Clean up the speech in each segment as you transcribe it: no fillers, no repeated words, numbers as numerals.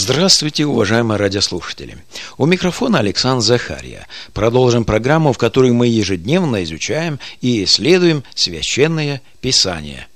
Здравствуйте, уважаемые радиослушатели. У микрофона Александр Захария. Продолжим программу, в которой мы ежедневно изучаем и исследуем Священное Писание.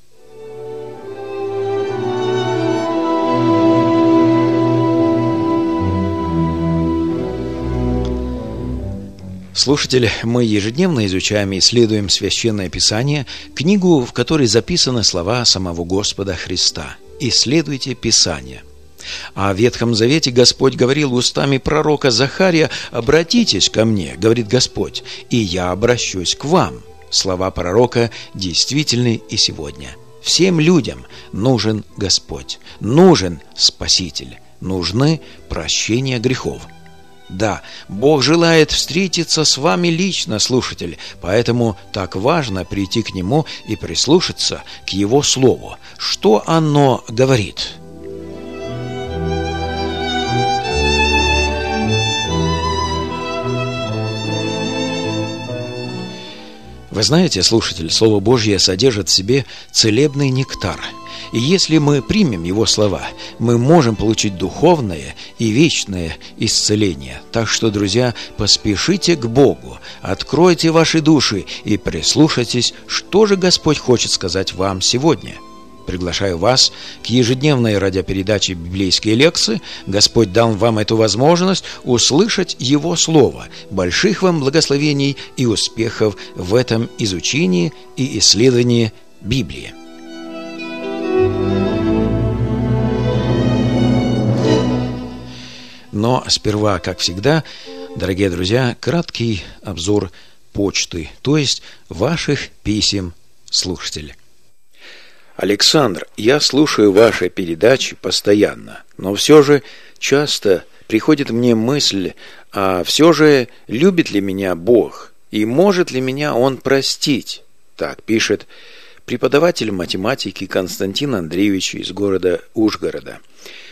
Слушатели, мы ежедневно изучаем и исследуем Священное Писание, книгу, в которой записаны слова самого Господа Христа. Исследуйте Писание. А в Ветхом Завете Господь говорил устами пророка Захария: «Обратитесь ко мне, говорит Господь, и я обращусь к вам». Слова пророка действительны и сегодня. Всем людям нужен Господь, нужен Спаситель, нужны прощения грехов. Да, Бог желает встретиться с вами лично, слушатель, поэтому так важно прийти к Нему и прислушаться к Его Слову. Что оно говорит? Вы знаете, слушатель, Слово Божье содержит в себе целебный нектар. И если мы примем Его слова, мы можем получить духовное и вечное исцеление. Так что, друзья, поспешите к Богу, откройте ваши души и прислушайтесь, что же Господь хочет сказать вам сегодня. Приглашаю вас к ежедневной радиопередаче «Библейские лекции». Господь дал вам эту возможность услышать Его Слово. Больших вам благословений и успехов в этом изучении и исследовании Библии. Но сперва, как всегда, дорогие друзья, краткий обзор почты, то есть ваших писем, слушатели. Александр, я слушаю ваши передачи постоянно, но все же часто приходит мне мысль, а все же любит ли меня Бог и может ли меня Он простить? Так пишет преподаватель математики Константин Андреевич из города Ужгорода.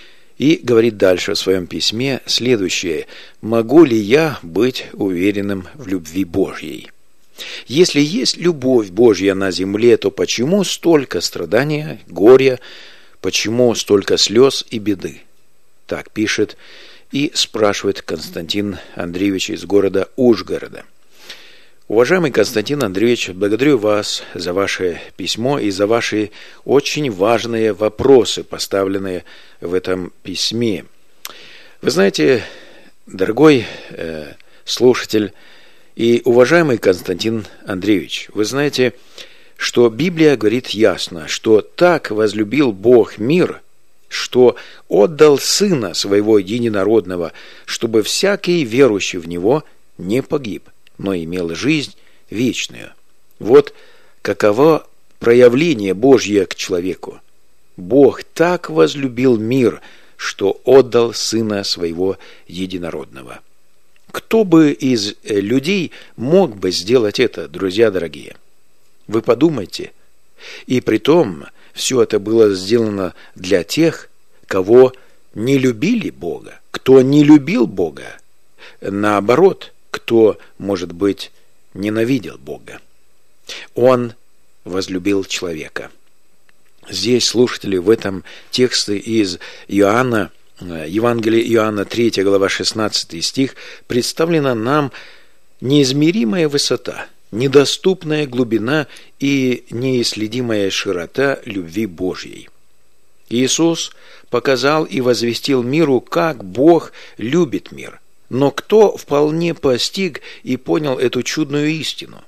И говорит дальше в своем письме следующее: «Могу ли я быть уверенным в любви Божьей? Если есть любовь Божья на земле, то почему столько страдания, горя, почему столько слез и беды?» Так пишет и спрашивает Константин Андреевич из города Ужгорода. Уважаемый Константин Андреевич, благодарю вас за ваше письмо и за ваши очень важные вопросы, поставленные в этом письме. Вы знаете, дорогой слушатель и уважаемый Константин Андреевич, вы знаете, что Библия говорит ясно, что так возлюбил Бог мир, что отдал Сына Своего Единородного, чтобы всякий верующий в Него не погиб, но имел жизнь вечную. Вот каково проявление Божье к человеку. Бог так возлюбил мир, что отдал Сына Своего Единородного. Кто бы из людей мог бы сделать это, друзья дорогие? Вы подумайте. И притом все это было сделано для тех, кого не любили Бога, кто не любил Бога. Наоборот, кто, может быть, ненавидел Бога. Он возлюбил человека. Здесь, слушатели, в этом тексте из Иоанна, Евангелие Иоанна, 3 глава, 16 стих, представлена нам неизмеримая высота, недоступная глубина и неисследимая широта любви Божьей. Иисус показал и возвестил миру, как Бог любит мир. Но кто вполне постиг и понял эту чудную истину?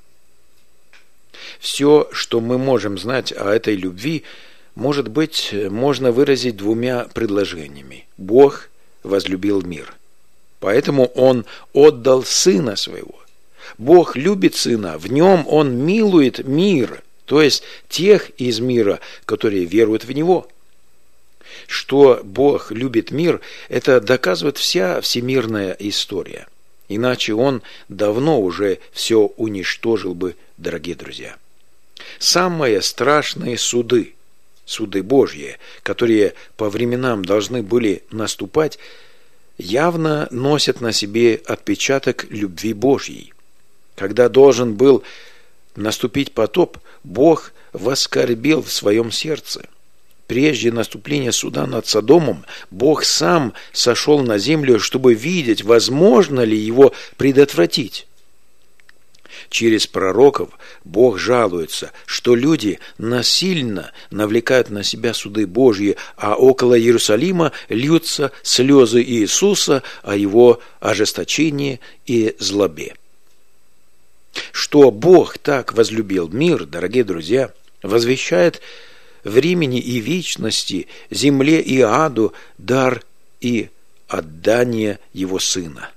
Все, что мы можем знать о этой любви, может быть, можно выразить двумя предложениями. Бог возлюбил мир, поэтому Он отдал Сына Своего. Бог любит Сына, в Нем Он милует мир, то есть тех из мира, которые веруют в Него. Что Бог любит мир, это доказывает вся всемирная история. Иначе Он давно уже все уничтожил бы, дорогие друзья. Самые страшные суды Божьи, которые по временам должны были наступать, явно носят на себе отпечаток любви Божьей. Когда должен был наступить потоп, Бог воскорбел в своем сердце. прежде наступления суда над Содомом, Бог сам сошел на землю, чтобы видеть, возможно ли его предотвратить. Через пророков Бог жалуется, что люди насильно навлекают на себя суды Божьи, а около Иерусалима льются слезы Иисуса о его ожесточении и злобе. Что Бог так возлюбил мир, дорогие друзья, возвещает времени и вечности, земле и аду дар и отдание его Сына.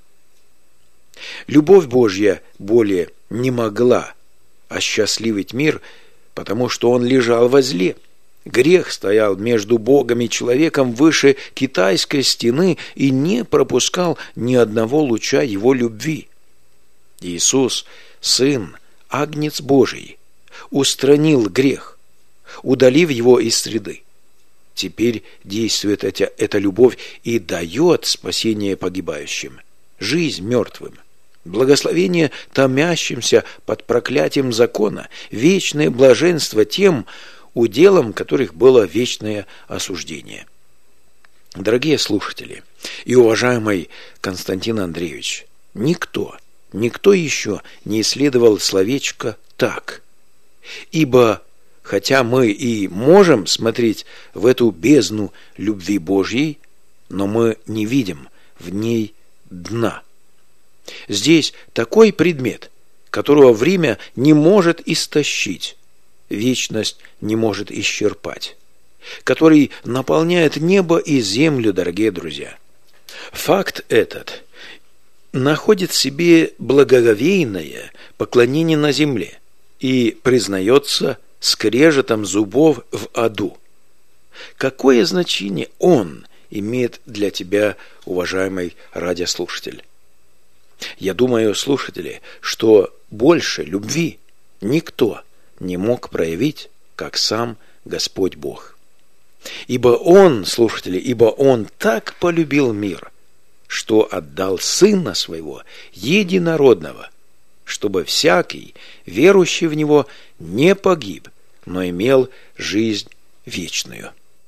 Любовь Божья более не могла осчастливить мир, потому что он лежал во зле. Грех стоял между Богом и человеком выше Китайской стены и не пропускал ни одного луча его любви. Иисус, Сын, Агнец Божий, устранил грех, удалив его из среды. Теперь действует эта любовь и дает спасение погибающим, жизнь мертвым, благословение томящимся под проклятием закона, вечное блаженство тем, уделом которых было вечное осуждение. Дорогие слушатели и уважаемый Константин Андреевич, никто еще не исследовал словечко «так». Ибо, хотя мы и можем смотреть в эту бездну любви Божьей, но мы не видим в ней дна. Здесь такой предмет, которого время не может истощить, вечность не может исчерпать, который наполняет небо и землю, дорогие друзья. Факт этот находит в себе благоговейное поклонение на земле и признается скрежетом зубов в аду. Какое значение он имеет для тебя, уважаемый радиослушатель? Я думаю, слушатели, что больше любви никто не мог проявить, как сам Господь Бог. Ибо Он, слушатели, ибо Он так полюбил мир, что отдал Сына Своего Единородного, чтобы всякий, верующий в Него, не погиб, но имел жизнь вечную.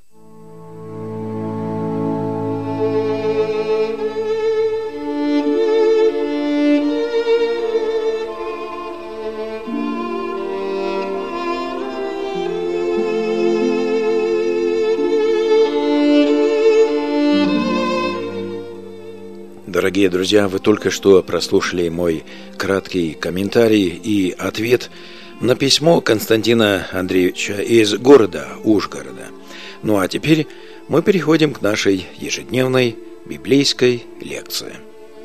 Дорогие друзья, вы только что прослушали мой краткий комментарий и ответ на письмо Константина Андреевича из города Ужгорода. Ну а теперь мы переходим к нашей ежедневной библейской лекции.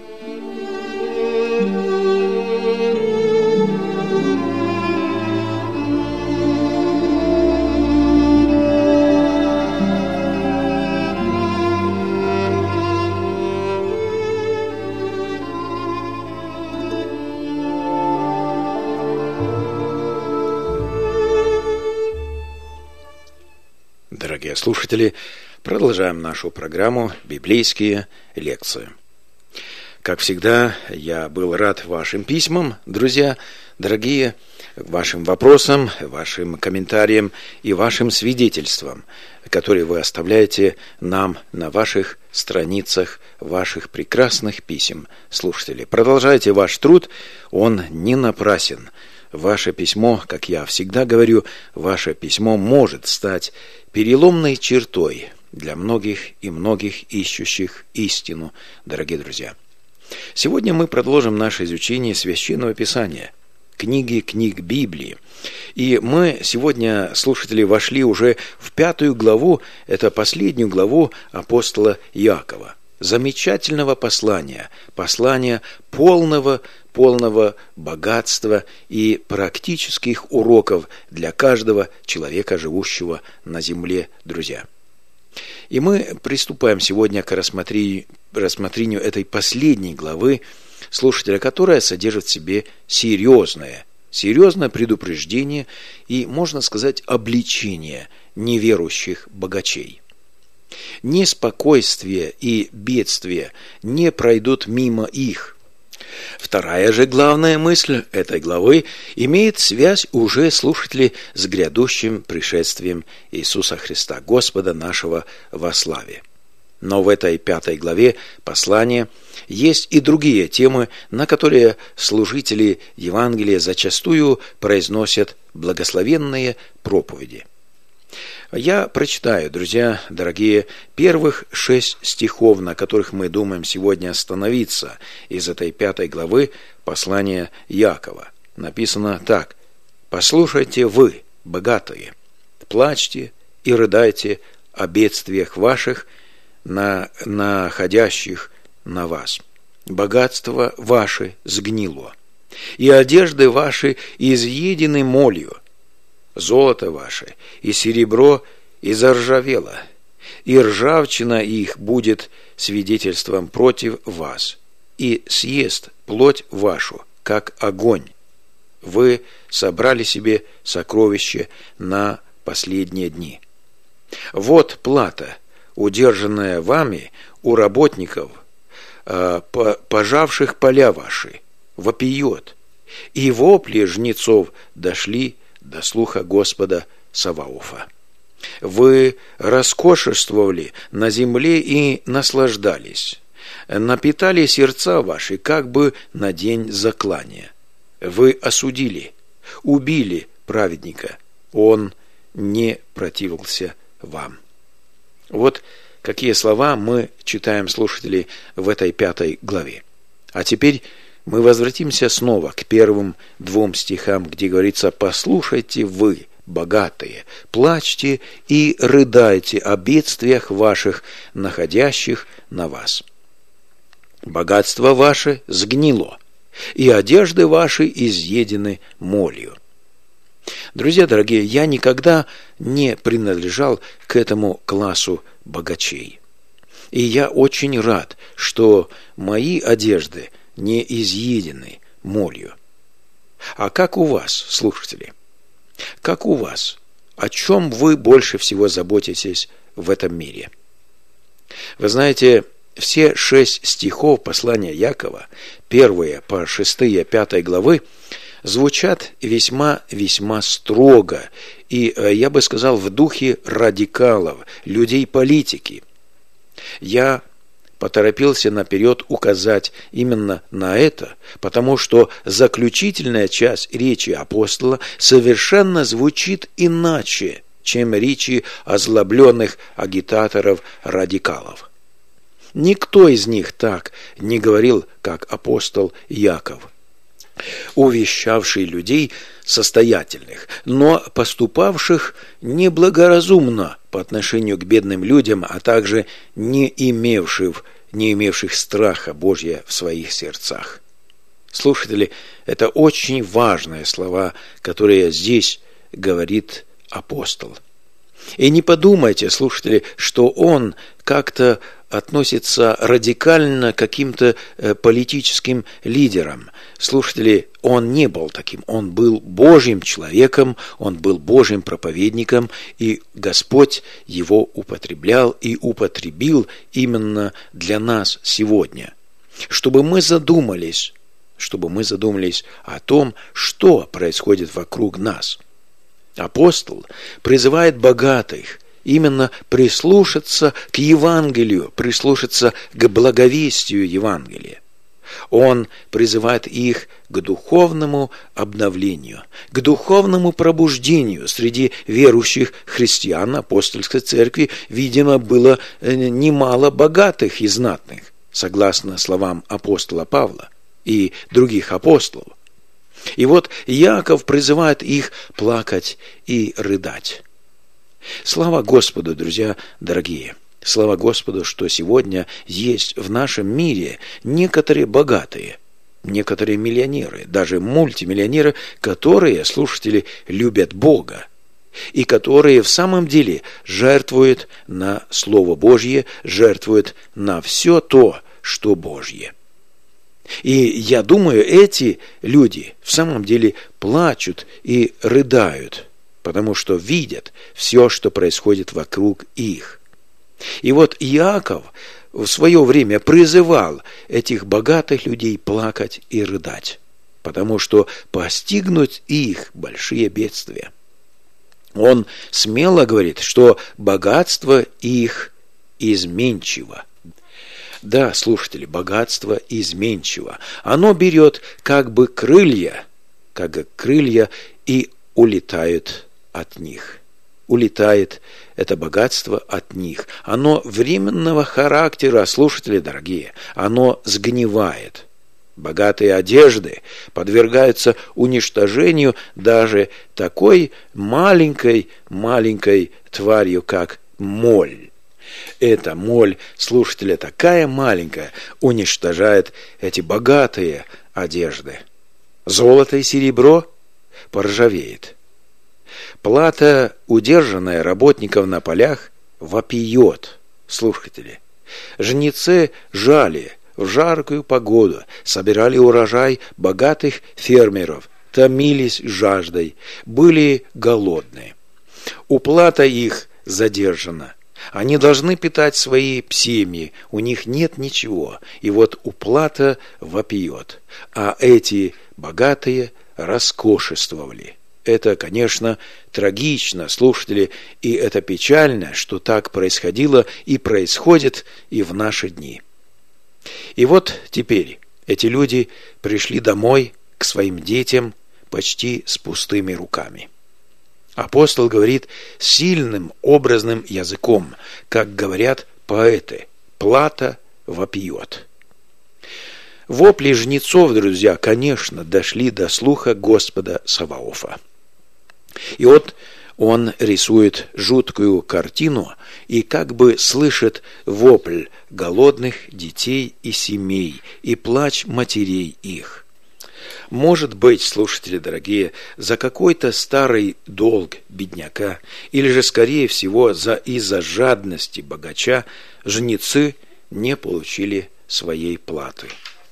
Дорогие слушатели, продолжаем нашу программу «Библейские лекции». Как всегда, я был рад вашим письмам, друзья, дорогие, вашим вопросам, вашим комментариям и вашим свидетельствам, которые вы оставляете нам на ваших страницах ваших прекрасных писем, слушатели. Продолжайте ваш труд, он не напрасен. Ваше письмо, как я всегда говорю, ваше письмо может стать переломной чертой для многих и многих ищущих истину, дорогие друзья. Сегодня мы продолжим наше изучение Священного Писания, книг Библии. И мы сегодня, слушатели, вошли уже в 5 главу, это последнюю главу апостола Иакова. Замечательного послания полного богатства и практических уроков для каждого человека, живущего на земле, друзья. И мы приступаем сегодня к рассмотрению этой последней главы, слушателя, которая содержит в себе серьезное предупреждение и, можно сказать, обличение неверующих богачей. Неспокойствие и бедствие не пройдут мимо их. Вторая же главная мысль этой главы имеет связь уже, слушатели, с грядущим пришествием Иисуса Христа, Господа нашего во славе. Но в этой 5 главе послания есть и другие темы, на которые служители Евангелия зачастую произносят благословенные проповеди. Я прочитаю, друзья дорогие, первых 6 стихов, на которых мы думаем сегодня остановиться из этой 5 главы послания Иакова. Написано так: «Послушайте вы, богатые, плачьте и рыдайте о бедствиях ваших, находящих на вас. Богатство ваше сгнило, и одежды ваши изъедены молью. Золото ваше и серебро изржавело, и ржавчина их будет свидетельством против вас, и съест плоть вашу, как огонь. Вы собрали себе сокровище на последние дни. Вот плата, удержанная вами у работников, пожавших поля ваши, вопиет, и вопли жнецов дошли до слуха Господа Саваофа. Вы роскошествовали на земле и наслаждались, напитали сердца ваши, как бы на день заклания. Вы осудили, убили праведника, он не противился вам». Вот какие слова мы читаем, слушатели, в этой 5 главе. А теперь мы возвратимся снова к первым 2 стихам, где говорится: «Послушайте вы, богатые, плачьте и рыдайте о бедствиях ваших, находящих на вас. Богатство ваше сгнило, и одежды ваши изъедены молью». Друзья дорогие, я никогда не принадлежал к этому классу богачей. И я очень рад, что мои одежды не изъедены молью. А как у вас, слушатели? Как у вас? О чем вы больше всего заботитесь в этом мире? Вы знаете, все 6 стихов послания Иакова, 1 по 6, 5 главы, звучат весьма строго и, я бы сказал, в духе радикалов, людей политики. Я поторопился наперед указать именно на это, потому что заключительная часть речи апостола совершенно звучит иначе, чем речи озлобленных агитаторов-радикалов. Никто из них так не говорил, как апостол Иаков, увещавший людей состоятельных, но поступавших неблагоразумно по отношению к бедным людям, а также не имевших страха Божия в своих сердцах. Слушатели, это очень важные слова, которые здесь говорит апостол. И не подумайте, слушатели, что он как-то относится радикально к каким-то политическим лидерам. Слушатели, он не был таким. Он был Божьим человеком, он был Божьим проповедником, и Господь его употреблял и употребил именно для нас сегодня. Чтобы мы задумались о том, что происходит вокруг нас. Апостол призывает богатых именно прислушаться к Евангелию, прислушаться к благовестию Евангелия. Он призывает их к духовному обновлению, к духовному пробуждению. Среди верующих христиан апостольской церкви, видимо, было немало богатых и знатных, согласно словам апостола Павла и других апостолов. И вот Иаков призывает их плакать и рыдать. Слава Господу, друзья дорогие! Слава Господу, что сегодня есть в нашем мире некоторые богатые, некоторые миллионеры, даже мультимиллионеры, которые, слушатели, любят Бога и которые в самом деле жертвуют на Слово Божье, жертвуют на все то, что Божье. И я думаю, эти люди в самом деле плачут и рыдают, потому что видят все, что происходит вокруг их. И вот Иаков в свое время призывал этих богатых людей плакать и рыдать, потому что постигнут их большие бедствия. Он смело говорит, что богатство их изменчиво. Да, слушатели, богатство изменчиво. Оно берет как бы крылья и улетает от них. Улетает это богатство от них. Оно временного характера, слушатели дорогие, оно сгнивает. Богатые одежды подвергаются уничтожению даже такой маленькой тварью, как моль. Эта моль, слушатели, такая маленькая, уничтожает эти богатые одежды. Золото и серебро поржавеет. Плата, удержанная работников на полях, вопиет, слушатели. Жнецы жали в жаркую погоду, собирали урожай богатых фермеров, томились жаждой, были голодны. Уплата их задержана. Они должны питать свои семьи, у них нет ничего, и вот уплата вопиет. А эти богатые роскошествовали. Это, конечно, трагично, слушатели, и это печально, что так происходило и происходит и в наши дни. И вот теперь эти люди пришли домой к своим детям почти с пустыми руками. Апостол говорит сильным образным языком, как говорят поэты: плата вопиет. Вопли жнецов, друзья, конечно, дошли до слуха Господа Саваофа. И вот он рисует жуткую картину и как бы слышит вопль голодных детей и семей и плач матерей их. Может быть, слушатели дорогие, за какой-то старый долг бедняка, или же, скорее всего, из-за жадности богача, жнецы не получили своей платы.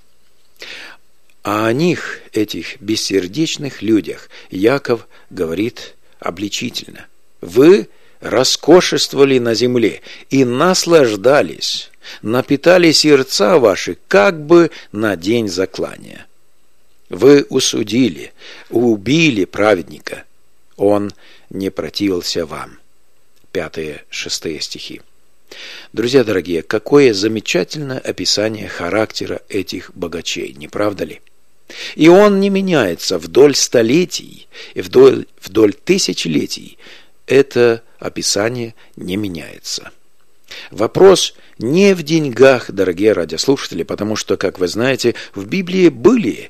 А о них, этих бессердечных людях, Яков говорит обличительно: «Вы роскошествовали на земле и наслаждались, напитали сердца ваши как бы на день заклания. Вы усудили, убили праведника, он не противился вам». 5-6 стихи. Друзья дорогие, какое замечательное описание характера этих богачей, не правда ли? И он не меняется вдоль столетий и вдоль тысячелетий. Это описание не меняется. Вопрос не в деньгах, дорогие радиослушатели, потому что, как вы знаете, в Библии были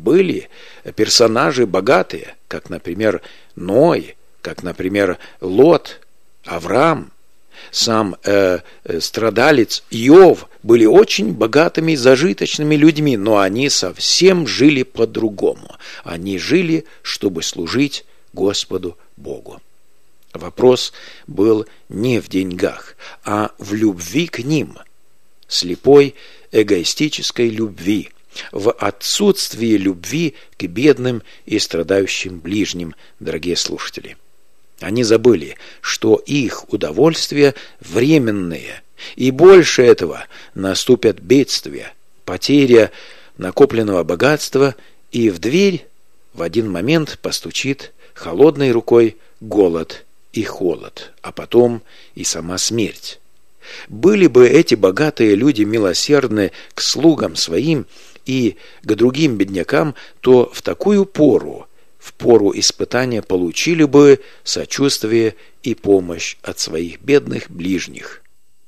персонажи богатые, как, например, Ной, как, например, Лот, Авраам, сам страдалец Иов, были очень богатыми и зажиточными людьми, но они совсем жили по-другому. Они жили, чтобы служить Господу Богу. Вопрос был не в деньгах, а в любви к ним, слепой эгоистической любви, в отсутствии любви к бедным и страдающим ближним, дорогие слушатели. Они забыли, что их удовольствия временные, и больше этого наступят бедствия, потеря накопленного богатства, и в дверь в один момент постучит холодной рукой голод и холод, а потом и сама смерть. Были бы эти богатые люди милосердны к слугам своим и к другим беднякам, то в такую пору, в пору испытания, получили бы сочувствие и помощь от своих бедных ближних.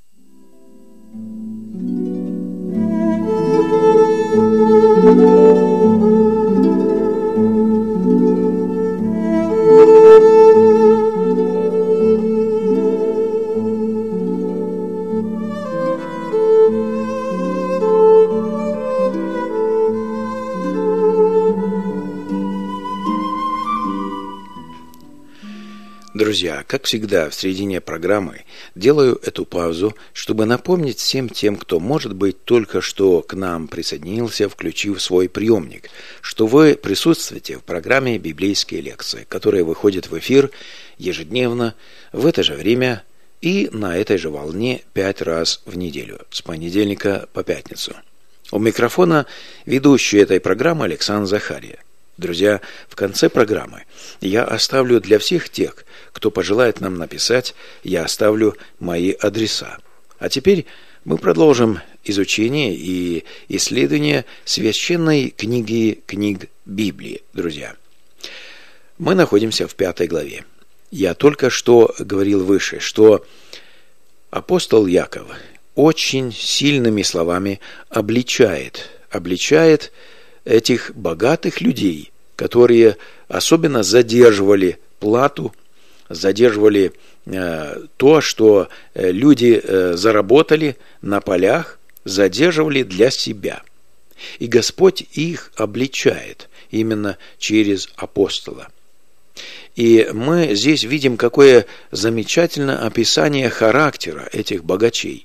Друзья, как всегда в середине программы делаю эту паузу, чтобы напомнить всем тем, кто, может быть, только что к нам присоединился, включив свой приемник, что вы присутствуете в программе «Библейские лекции», которая выходит в эфир ежедневно в это же время и на этой же волне 5 раз в неделю, с понедельника по пятницу. У микрофона ведущий этой программы Александр Захария. Друзья, в конце программы я оставлю для всех тех, кто пожелает нам написать, я оставлю мои адреса. А теперь мы продолжим изучение и исследование священной книги книг Библии, друзья. Мы находимся в 5 главе. Я только что говорил выше, что апостол Яков очень сильными словами обличает этих богатых людей, которые особенно задерживали плату, задерживали то, что люди заработали на полях, задерживали для себя. И Господь их обличает именно через апостола. И мы здесь видим, какое замечательное описание характера этих богачей.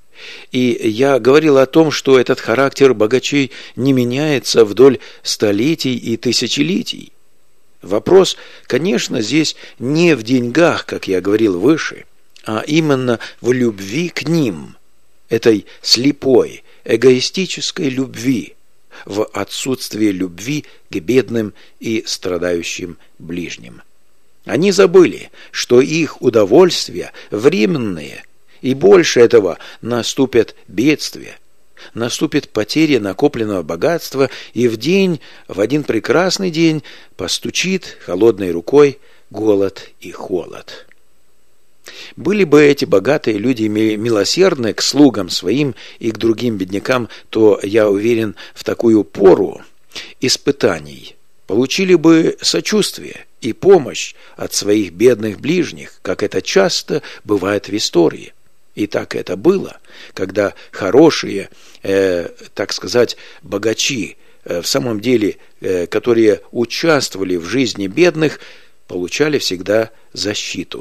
И я говорил о том, что этот характер богачей не меняется вдоль столетий и тысячелетий. Вопрос, конечно, здесь не в деньгах, как я говорил выше, а именно в любви к ним, этой слепой, эгоистической любви, в отсутствии любви к бедным и страдающим ближним. Они забыли, что их удовольствия временные, и больше этого наступят бедствия, наступит потеря накопленного богатства, и в один прекрасный день постучит холодной рукой голод и холод. Были бы эти богатые люди милосердны к слугам своим и к другим беднякам, то, я уверен, в такую пору испытаний получили бы сочувствие и помощь от своих бедных ближних, как это часто бывает в истории. И так это было, когда хорошие, так сказать, богачи, в самом деле, которые участвовали в жизни бедных, получали всегда защиту.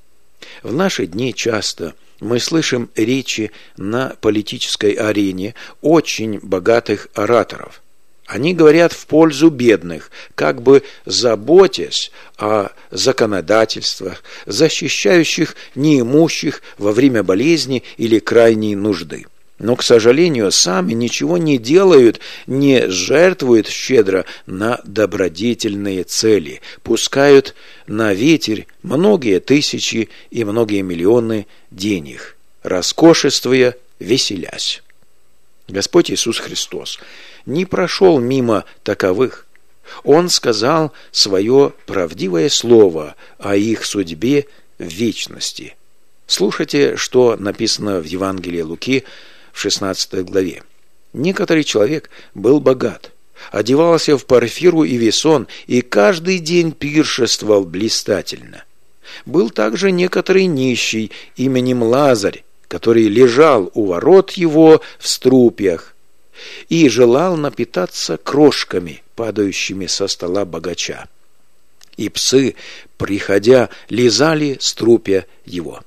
В наши дни часто мы слышим речи на политической арене очень богатых ораторов. Они говорят в пользу бедных, как бы заботясь о законодательствах, защищающих неимущих во время болезни или крайней нужды. Но, к сожалению, сами ничего не делают, не жертвуют щедро на добродетельные цели, пускают на ветер многие тысячи и многие миллионы денег, роскошествуя, веселясь. Господь Иисус Христос не прошел мимо таковых. Он сказал свое правдивое слово о их судьбе в вечности. Слушайте, что написано в Евангелии Луки в 16 главе. Некоторый человек был богат, одевался в парфиру и весон, и каждый день пиршествовал блистательно. Был также некоторый нищий именем Лазарь, который лежал у ворот его в струпьях и желал напитаться крошками, падающими со стола богача. И псы, приходя, лизали струпья его.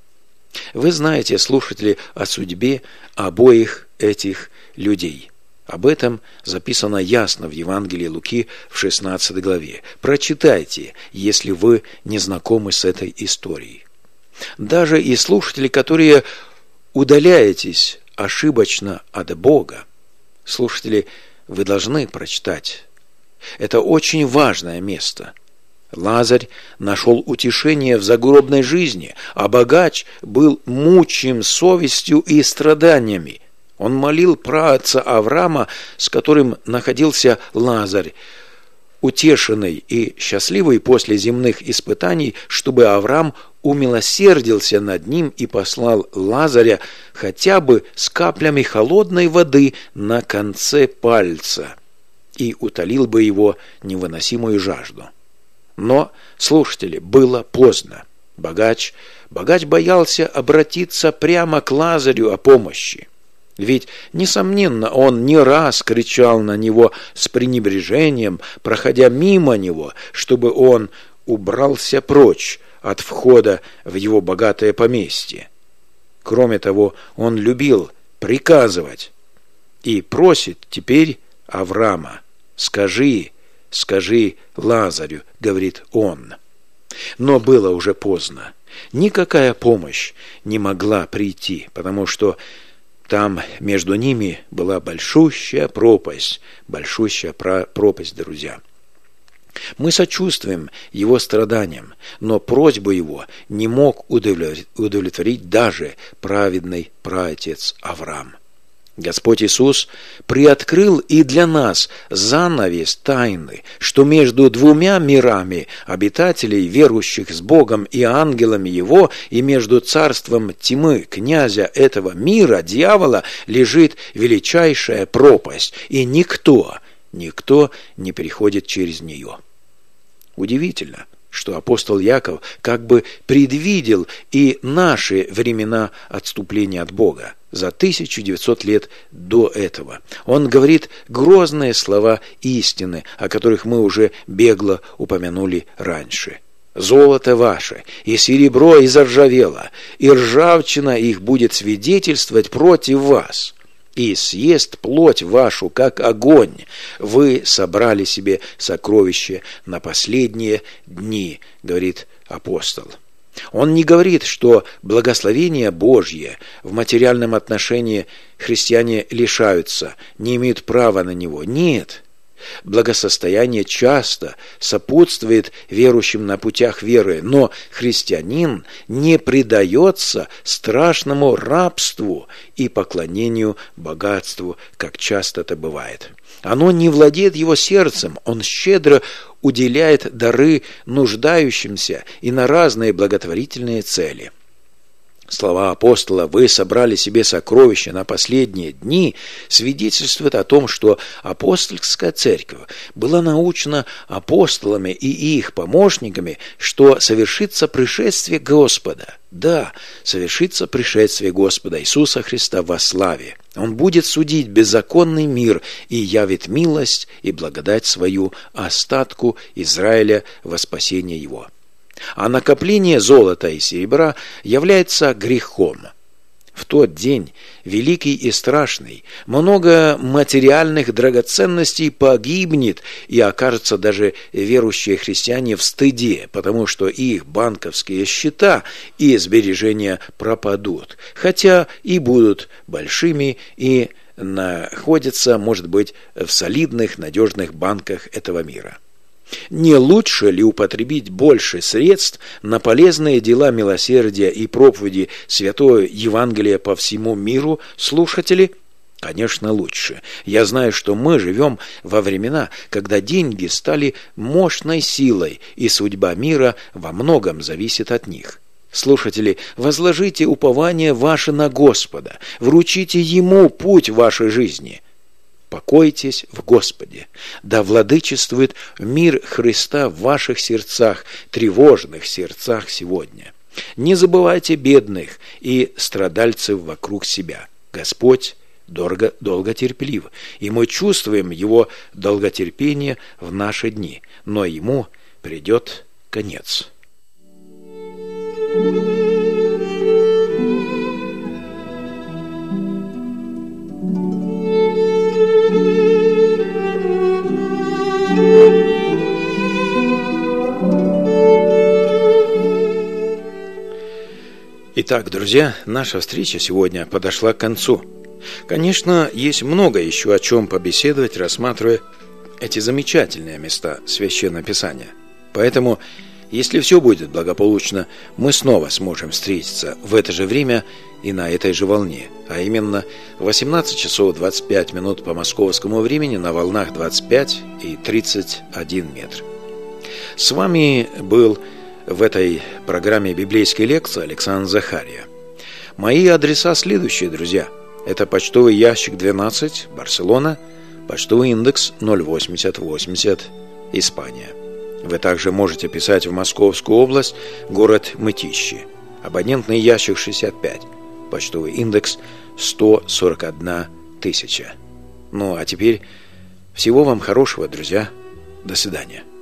Вы знаете, слушатели, о судьбе обоих этих людей. Об этом записано ясно в Евангелии Луки в 16 главе. Прочитайте, если вы не знакомы с этой историей. Даже и слушатели, которые удаляетесь ошибочно от Бога, слушатели, вы должны прочитать. Это очень важное место. Лазарь нашел утешение в загробной жизни, а богач был мучим совестью и страданиями. Он молил праотца Авраама, с которым находился Лазарь, утешенный и счастливый после земных испытаний, чтобы Авраам умилосердился над ним и послал Лазаря хотя бы с каплями холодной воды на конце пальца и утолил бы его невыносимую жажду. Но, слушатели, было поздно. Богач боялся обратиться прямо к Лазарю о помощи. Ведь, несомненно, он не раз кричал на него с пренебрежением, проходя мимо него, чтобы он убрался прочь от входа в его богатое поместье. Кроме того, он любил приказывать и просит теперь Авраама: «Скажи Лазарю», — говорит он. Но было уже поздно. Никакая помощь не могла прийти, потому что там между ними была большущая пропасть, друзья. Мы сочувствуем его страданиям, но просьбу его не мог удовлетворить даже праведный праотец Авраам. Господь Иисус приоткрыл и для нас занавес тайны, что между двумя мирами обитателей, верующих с Богом и ангелами Его, и между царством тьмы, князя этого мира, дьявола, лежит величайшая пропасть, и никто не переходит через нее. Удивительно, что апостол Яков как бы предвидел и наши времена отступления от Бога за 1900 лет до этого. Он говорит грозные слова истины, о которых мы уже бегло упомянули раньше. «Золото ваше и серебро изржавело, и ржавчина их будет свидетельствовать против вас. И съест плоть вашу, как огонь. Вы собрали себе сокровище на последние дни», говорит апостол. Он не говорит, что благословение Божье в материальном отношении христиане лишаются, не имеют права на него. Нет. Благосостояние часто сопутствует верующим на путях веры, но христианин не предается страшному рабству и поклонению богатству, как часто это бывает. Оно не владеет его сердцем, он щедро уделяет дары нуждающимся и на разные благотворительные цели. Слова апостола «Вы собрали себе сокровища на последние дни» свидетельствуют о том, что апостольская церковь была научена апостолами и их помощниками, что совершится пришествие Господа. Да, совершится пришествие Господа Иисуса Христа во славе. Он будет судить беззаконный мир и явит милость и благодать свою остатку Израиля во спасение его. А накопление золота и серебра является грехом. В тот день, великий и страшный, много материальных драгоценностей погибнет, и окажутся даже верующие христиане в стыде, потому что их банковские счета и сбережения пропадут, хотя и будут большими и находятся, может быть, в солидных, надежных банках этого мира. Не лучше ли употребить больше средств на полезные дела милосердия и проповеди Святого Евангелия по всему миру, слушатели? Конечно, лучше. Я знаю, что мы живем во времена, когда деньги стали мощной силой, и судьба мира во многом зависит от них. Слушатели, возложите упование ваше на Господа, вручите Ему путь вашей жизни. Покойтесь в Господе. Да владычествует мир Христа в ваших сердцах, тревожных сердцах сегодня. Не забывайте бедных и страдальцев вокруг себя. Господь долготерпелив, и мы чувствуем Его долготерпение в наши дни, но Ему придет конец. Итак, друзья, наша встреча сегодня подошла к концу. Конечно, есть много еще о чем побеседовать, рассматривая эти замечательные места Священного Писания. Поэтому, если все будет благополучно, мы снова сможем встретиться в это же время и на этой же волне, а именно 18 часов 25 минут по московскому времени на волнах 25 и 31 метр. С вами был в этой программе библейской лекции Александр Захария. Мои адреса следующие, друзья. Это почтовый ящик 12, Барселона, почтовый индекс 08080, Испания. Вы также можете писать в Московскую область, город Мытищи. Абонентный ящик 65, почтовый индекс 141 тысяча. Ну а теперь всего вам хорошего, друзья. До свидания.